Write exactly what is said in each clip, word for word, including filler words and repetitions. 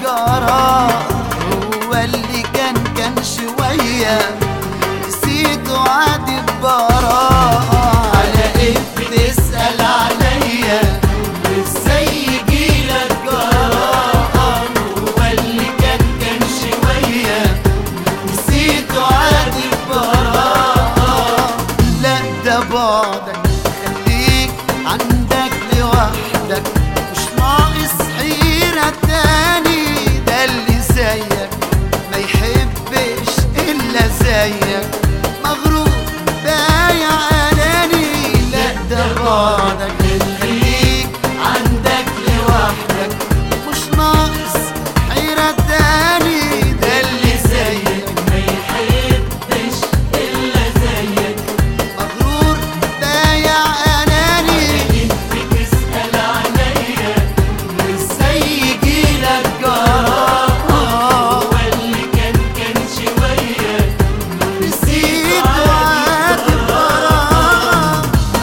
جرى، هو اللي كان كان شوية نسيته عادي ببراءة. على ايه بتسأل عليا وازاي يجيلك جراءة؟ هو اللي كان كان شوية نسيته عادي ببراءة. لا ده بعدك خليك عندك لوحدك، مش ناقص حيرة تاني. ده اللي زيك ما يحبش إلا زيك، مغرور بايع أناني. لا ده بعدك خليك عندك لوحدك، مش ناقص حيرة تاني. ده اللي زيك ما يحبش إلا زيك، مغرور بايع أناني. بتسأل عليا وازاي يجيلك جراءة؟ هو اللي كان كان شوية نسيته عادي ببراءة.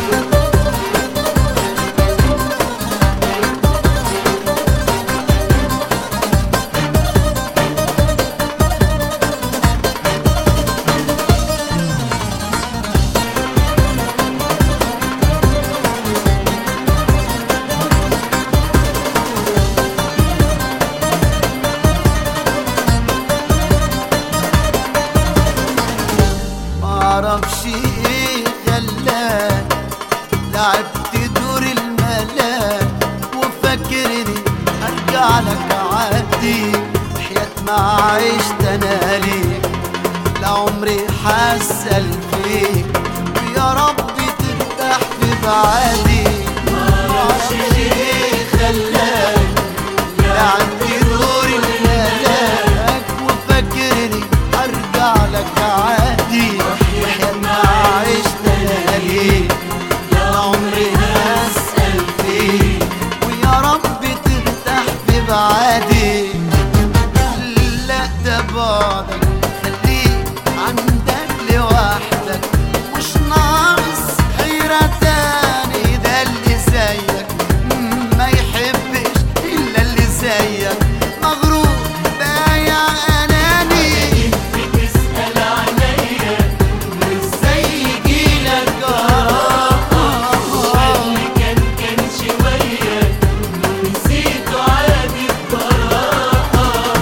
معرفش ايه خلاك لعبت دور الملاك، وفاكرني ارجع لك عادي. حياة ما عشت انا ليك لعمري حاسل فيك، ويا رب ترتاح في بعادي. معرفش ايه خلاك لعبت دور الملاك، وفاكرني ارجع لك عادي. وحياة ما عشت انا ليك يا عمري هسأل فيك، ويا رب ترتاح في بعادي. لا ده بعدك خليك عندك لوحدك، مش ناقص حيرة تاني. ده اللي زيك ما يحبش إلا اللي زيك، مغرور بايع أناني. بتسأل عليا وازاي يجيلك جراءة؟ اللي كان كان شوية نسيته عادي ببراءة.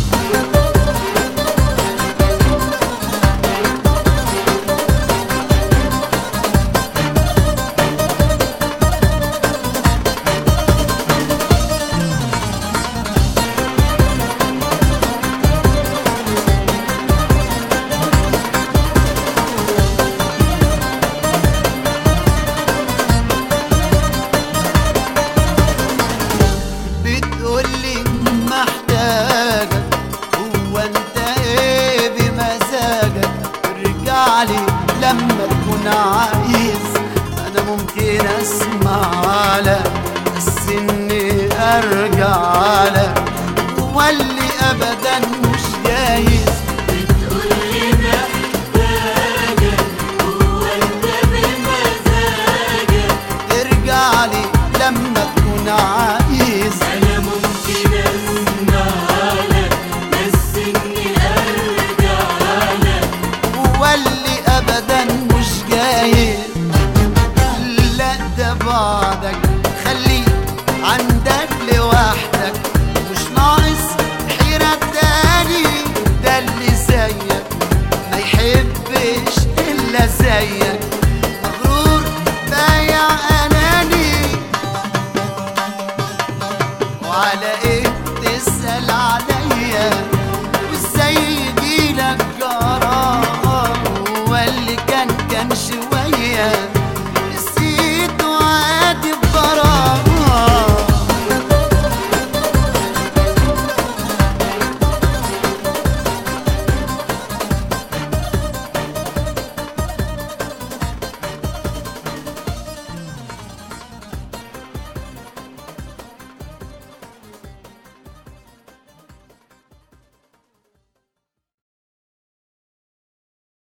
بتقولي محتاجك، هو انت ايه بمزاجك؟ ارجعلي لما تكون عايز، انا ممكن اسمع لك، بس اني ارجع لك هو اللي ابدا مش جاي.